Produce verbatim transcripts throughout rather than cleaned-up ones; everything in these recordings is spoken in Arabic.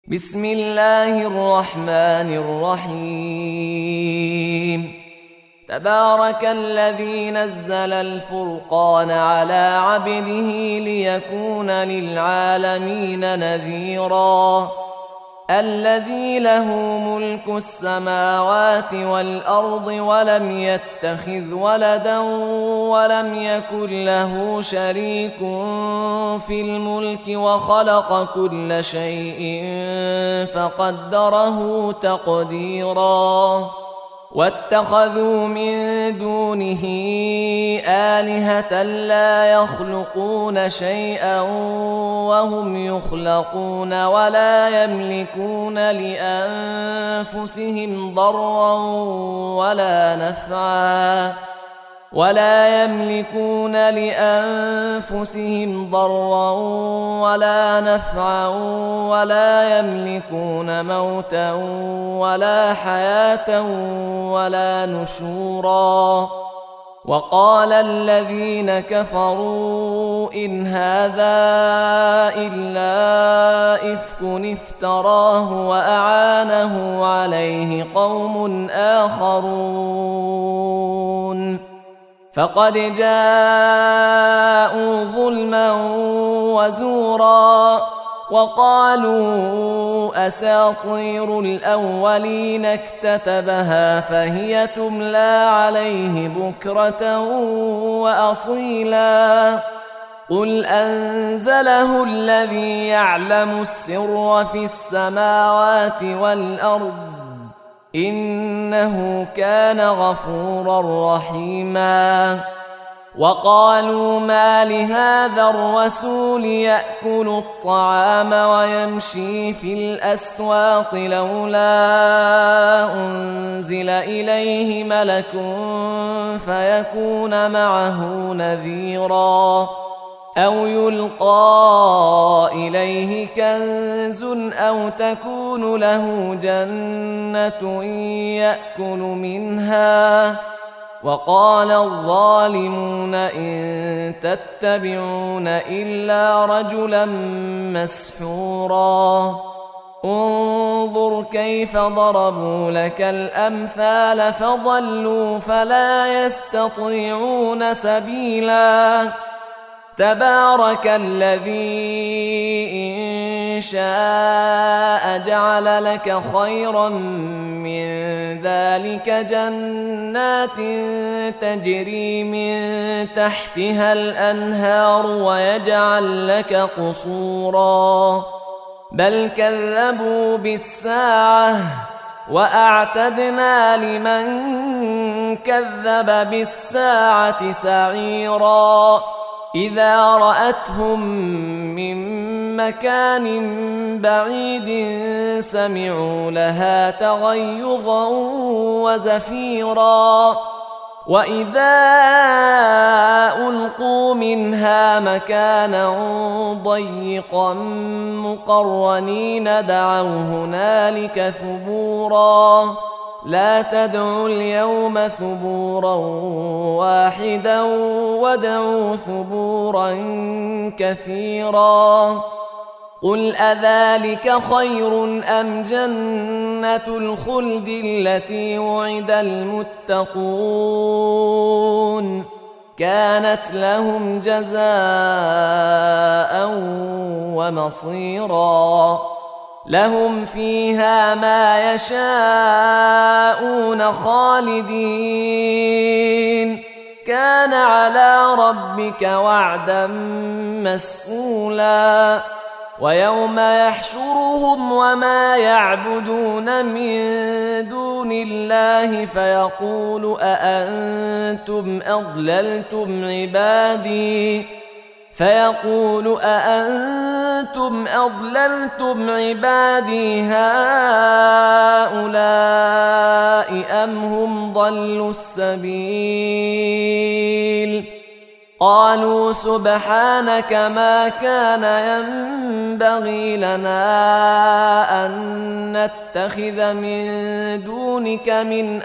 بسم الله الرحمن الرحيم. تبارك الذي نزل الفرقان على عبده ليكون للعالمين نذيرا. الذي له ملك السماوات والأرض ولم يتخذ ولدا ولم يكن له شريك في الملك وخلق كل شيء فقدره تقديرا. واتخذوا من دونه آلهة لا يخلقون شيئا وهم يخلقون ولا يملكون لأنفسهم ضرا ولا نفعا ولا يملكون لأنفسهم ضرا ولا نفعا ولا يملكون موتا ولا حياة ولا نشورا. وقال الذين كفروا إن هذا إلا إفك افتراه وأعانه عليه قوم آخرون فقد جاءوا ظلما وزورا. وقالوا أساطير الأولين اكتتبها فهي تملى عليه بكرة وأصيلا. قل أنزله الذي يعلم السر في السماوات والأرض إنه كان غفورا رحيما. وقالوا ما لهذا الرسول يأكل الطعام ويمشي في الأسواق لولا أنزل إليه ملك فيكون معه نذيرا أو يلقى إليه كنز أو تكون له جنة يأكل منها. وقال الظالمون إن تتبعون إلا رجلا مسحورا. انظر كيف ضربوا لك الأمثال فضلوا فلا يستطيعون سبيلا. تبارك الذي إن شاء جعل لك خيرا من ذلك جنات تجري من تحتها الأنهار ويجعل لك قصورا بل كذبوا بالساعة وأعتدنا لمن كذب بالساعة سعيرا. إذا رأتهم من مكان بعيد سمعوا لها تغيظا وزفيرا. وإذا ألقوا منها مكانا ضيقا مقرنين دعوا هنالك ثبورا. لا تدعوا اليوم ثبورا واحدا وادعوا ثبورا كثيرا. قل أذلك خير أم جنة الخلد التي وعد المتقون كانت لهم جزاء ومصيرا. لهم فيها ما يشاءون خالدين كان على ربك وعدا مسئولا. ويوم يحشرهم وما يعبدون من دون الله فيقول أأنتم أضللتم عبادي فيقول أأنتم أضللتم عبادي هؤلاء أم هم ضلوا السبيل. قالوا سبحانك ما كان ينبغي لنا أن نتخذ من دونك من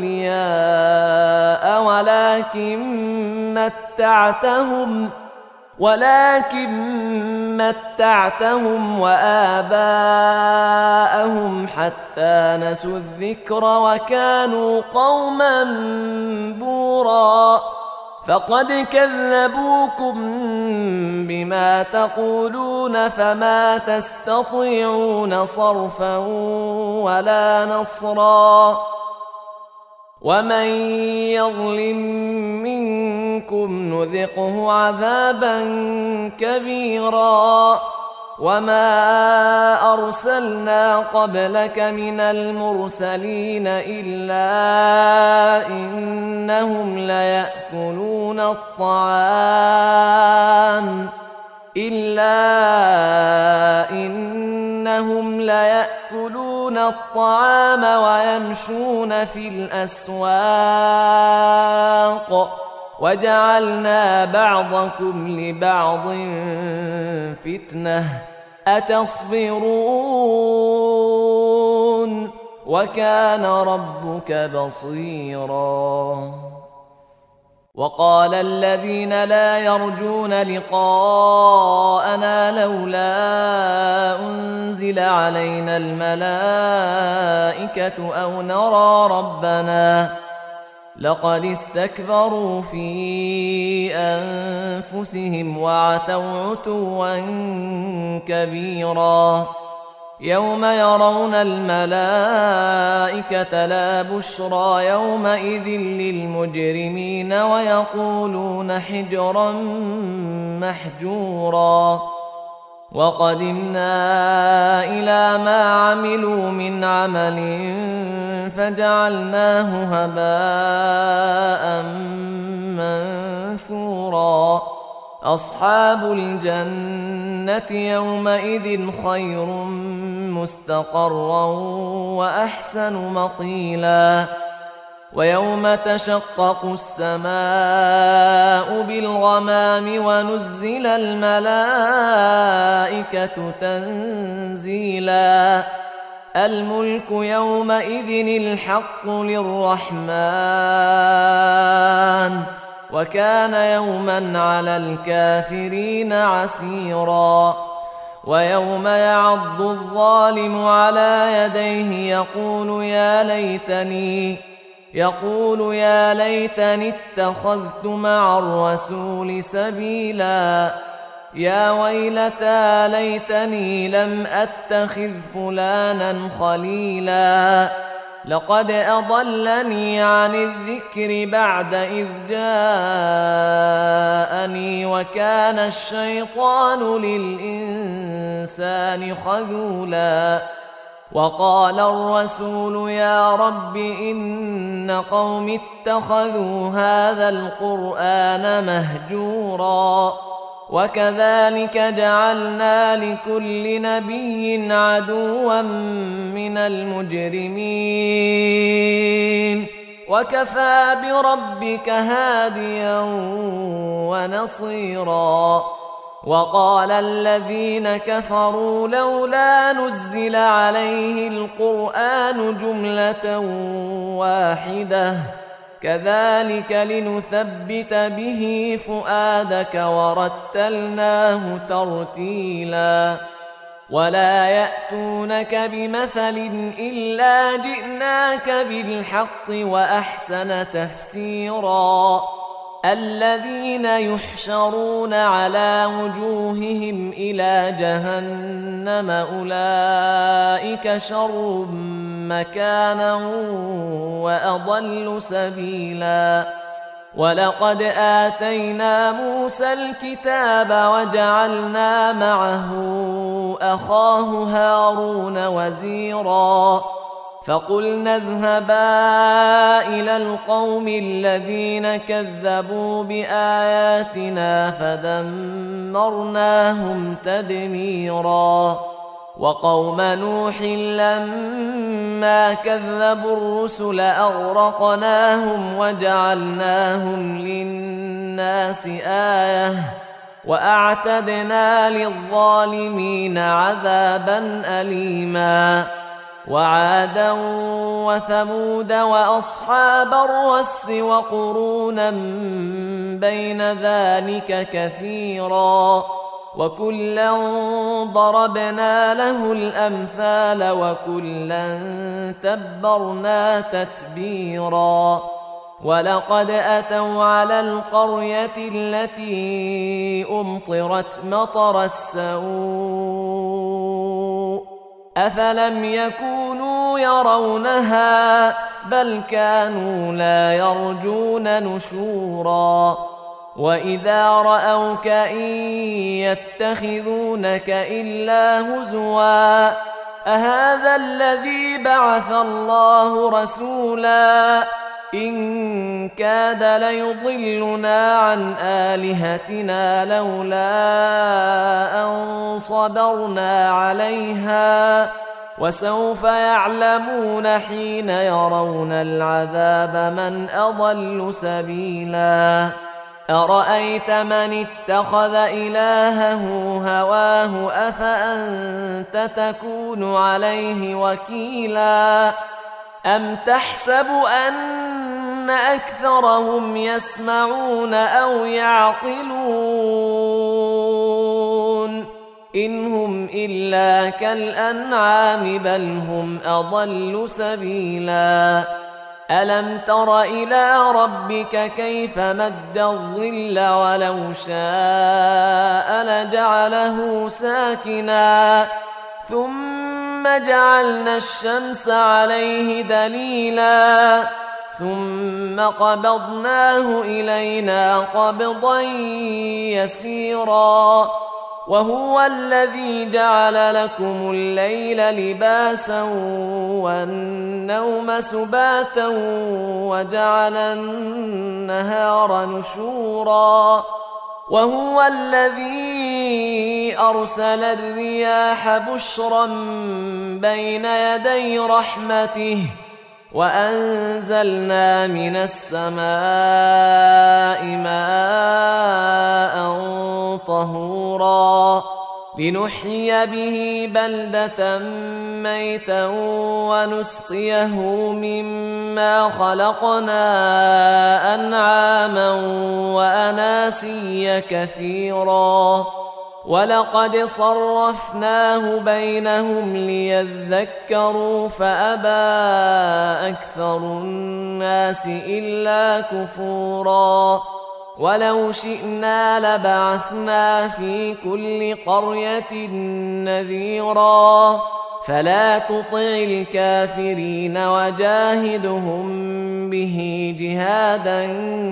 أولياء ولكن متعتهم ولكن متعتهم وآباءهم حتى نسوا الذكر وكانوا قوما بورا فقد كذبوكم بما تقولون فما تستطيعون صرفا ولا نصرا ومن يظلم منكم نذقه عذابا كبيرا وما أرسلنا قبلك من المرسلين إلا إنهم ليأكلون الطعام إلا إنهم ليأكلون الطعام ويمشون في الأسواق وجعلنا بعضكم لبعض فتنة أتصبرون وكان ربك بصيرا وقال الذين لا يرجون لقاءنا لولا أنزل علينا الملائكة أو نرى ربنا لقد استكبروا في أنفسهم وعتوا عتوا كبيرا يوم يرون الملائكة لا بشرى يومئذ للمجرمين ويقولون حجرا محجورا وقدمنا إلى ما عملوا من عمل فجعلناه هباء منثورا أصحاب الجنة يومئذ خير مستقرا وأحسن مقيلا ويوم تشقق السماء بالغمام ونزل الملائكة تنزيلا الملك يومئذ الحق للرحمن وكان يوما على الكافرين عسيرا ويوم يعض الظالم على يديه يقول يا ليتني يقول يا ليتني اتخذت مع الرسول سبيلا يا ويلتى ليتني لم أتخذ فلانا خليلا لقد أضلني عن الذكر بعد إذ جاءني وكان الشيطان للإنسان خذولا وقال الرسول يا رب إن قوم اتخذوا هذا القرآن مهجورا وكذلك جعلنا لكل نبي عدوا من المجرمين وكفى بربك هاديا ونصيرا وقال الذين كفروا لولا نزل عليه القرآن جملة واحدة كذلك لنثبت به فؤادك ورتلناه ترتيلا ولا يأتونك بمثل إلا جئناك بالحق وأحسن تفسيرا الذين يحشرون على وجوههم إلى جهنم أولئك شر مكانا وأضل سبيلا ولقد آتينا موسى الكتاب وجعلنا معه أخاه هارون وزيرا فقلنا اذهبا إلى القوم الذين كذبوا بآياتنا فدمرناهم تدميرا وقوم نوح لما كذبوا الرسل أغرقناهم وجعلناهم للناس آية وأعتدنا للظالمين عذابا أليما وعادا وثمود وأصحاب الرس وقرونا بين ذلك كثيرا وكلا ضربنا له الأمثال وكلا تبرنا تتبيرا ولقد أتوا على القرية التي أمطرت مطر السوء أفلم يكونوا يرونها بل كانوا لا يرجون نشورا وإذا رأوك إن يتخذونك إلا هزوا أهذا الذي بعث الله رسولا إن كاد ليضلنا عن آلهتنا لولا أن صبرنا عليها وسوف يعلمون حين يرون العذاب من أضل سبيلا أرأيت من اتخذ إلهه هواه أفأنت تكون عليه وكيلا أم تحسب أن أكثرهم يسمعون أو يعقلون إن هم إلا كالأنعام بل هم أضل سبيلا ألم تر إلى ربك كيف مد الظل ولو شاء لجعله ساكنا ثم جعلنا الشمس عليه دليلا ثم قبضناه إلينا قبضا يسيرا وهو الذي جعل لكم الليل لباسا والنوم سباتا وجعل النهار نشورا وهو الذي أرسل الرياح بشرا بين يدي رحمته وأنزلنا من السماء ماء طهورا لنحيي به بلدة ميتا ونسقيه مما خلقنا أنعاما وأناسيا كثيرا ولقد صرفناه بينهم ليذكروا فأبى أكثر الناس إلا كفورا ولو شئنا لبعثنا في كل قرية نذيرا فلا تطع الكافرين وجاهدهم به جهادا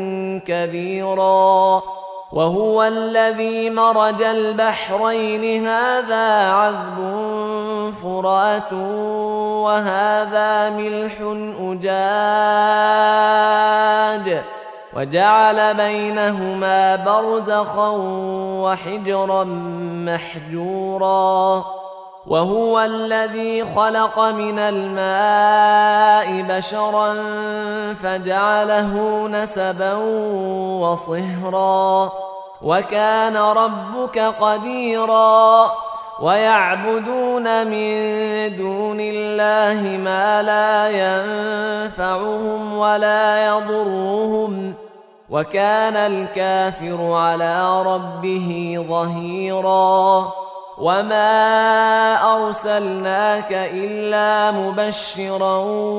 كبيرا وهو الذي مرج البحرين هذا عذب فرات وهذا ملح أجاج وجعل بينهما برزخا وحجرا محجورا وهو الذي خلق من الماء بشرا فجعله نسبا وصهرا وكان ربك قديرا ويعبدون من دون الله ما لا ينفعهم ولا يضرهم وكان الكافر على ربه ظهيرا وما أرسلناك إلا مبشرا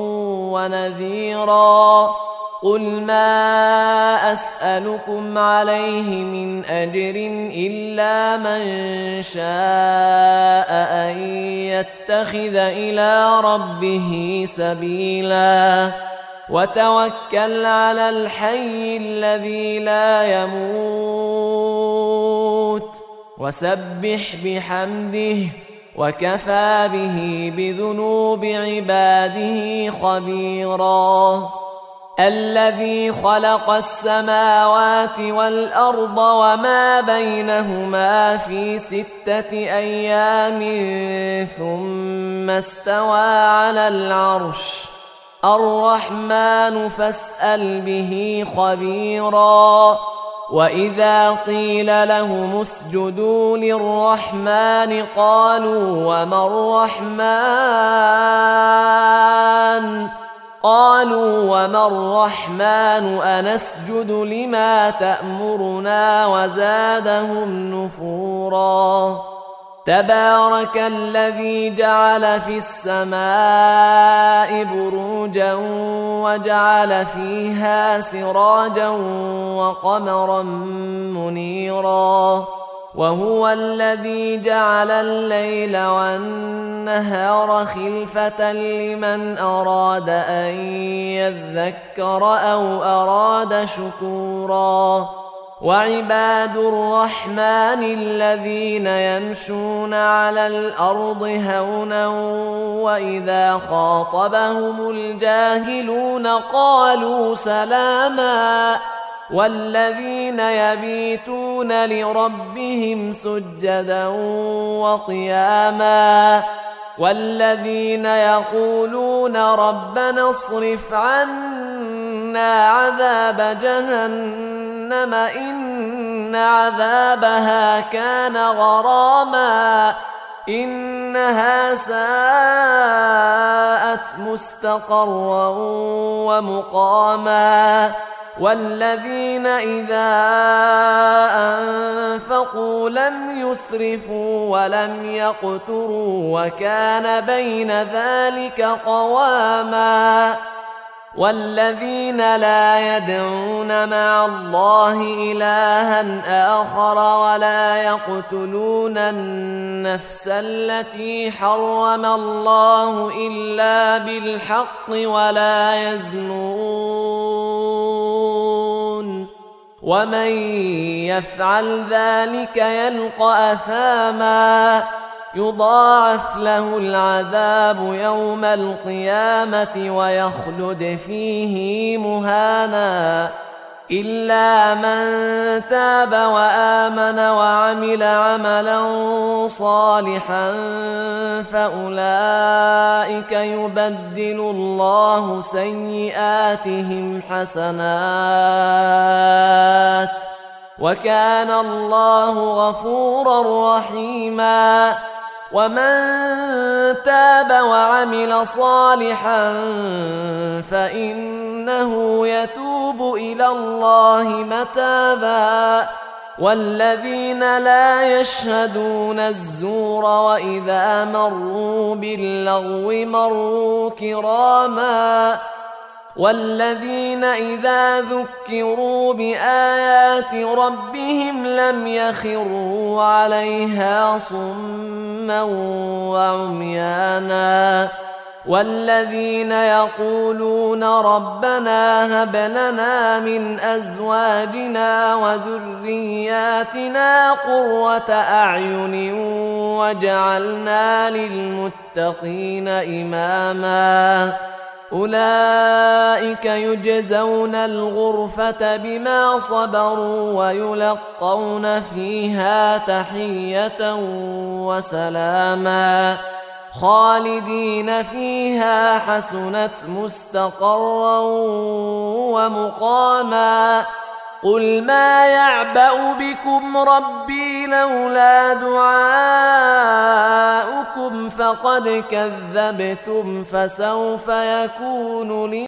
ونذيرا قل ما أسألكم عليه من أجر إلا من شاء أن يتخذ إلى ربه سبيلا وتوكل على الحي الذي لا يموت وسبح بحمده وكفى به بذنوب عباده خبيرا الذي خلق السماوات والأرض وما بينهما في ستة أيام ثم استوى على العرش الرحمن فاسأل به خبيرا وإذا قيل لهم اسجدوا للرحمن قالوا وما الرحمن قالوا وما الرحمن أنسجد لما تأمرنا وزادهم نفورا تبارك الذي جعل في السماء بروجا وجعل فيها سراجا وقمرا منيرا وهو الذي جعل الليل والنهار خلفة لمن أراد أن يذكر أو أراد شكورا وعباد الرحمن الذين يمشون على الأرض هونا وإذا خاطبهم الجاهلون قالوا سلاما والذين يبيتون لربهم سجدا وقياما والذين يقولون ربنا اصرف عنا عذاب جهنم إن عذابها كان غراما إنها ساءت مستقرا ومقاما والذين إذا أنفقوا لم يسرفوا ولم يقتروا وكان بين ذلك قواما والذين لا يدعون مع الله إلها آخر ولا يقتلون النفس التي حرم الله إلا بالحق ولا يزنون ومن يفعل ذلك يلقى أثاما يضاعف له العذاب يوم القيامة ويخلد فيه مهانا إلا من تاب وآمن وعمل عملا صالحا فأولئك يبدل الله سيئاتهم حسنات وكان الله غفورا رحيما ومن تاب وعمل صالحا فإنه يتوب إلى الله متابا والذين لا يشهدون الزور وإذا مروا باللغو مروا كراما والذين إذا ذكروا بآيات ربهم لم يخروا عليها صما وعميانا والذين يقولون ربنا هب لنا من أزواجنا وذرياتنا قرة أعين واجعلنا للمتقين إماما أولئك يجزون الغرفة بما صبروا ويلقون فيها تحية وسلاما خالدين فيها حسنت مستقرا ومقاما قل ما يعبأ بكم ربي لولا دعاؤكم فقد كذبتم فسوف يكون لي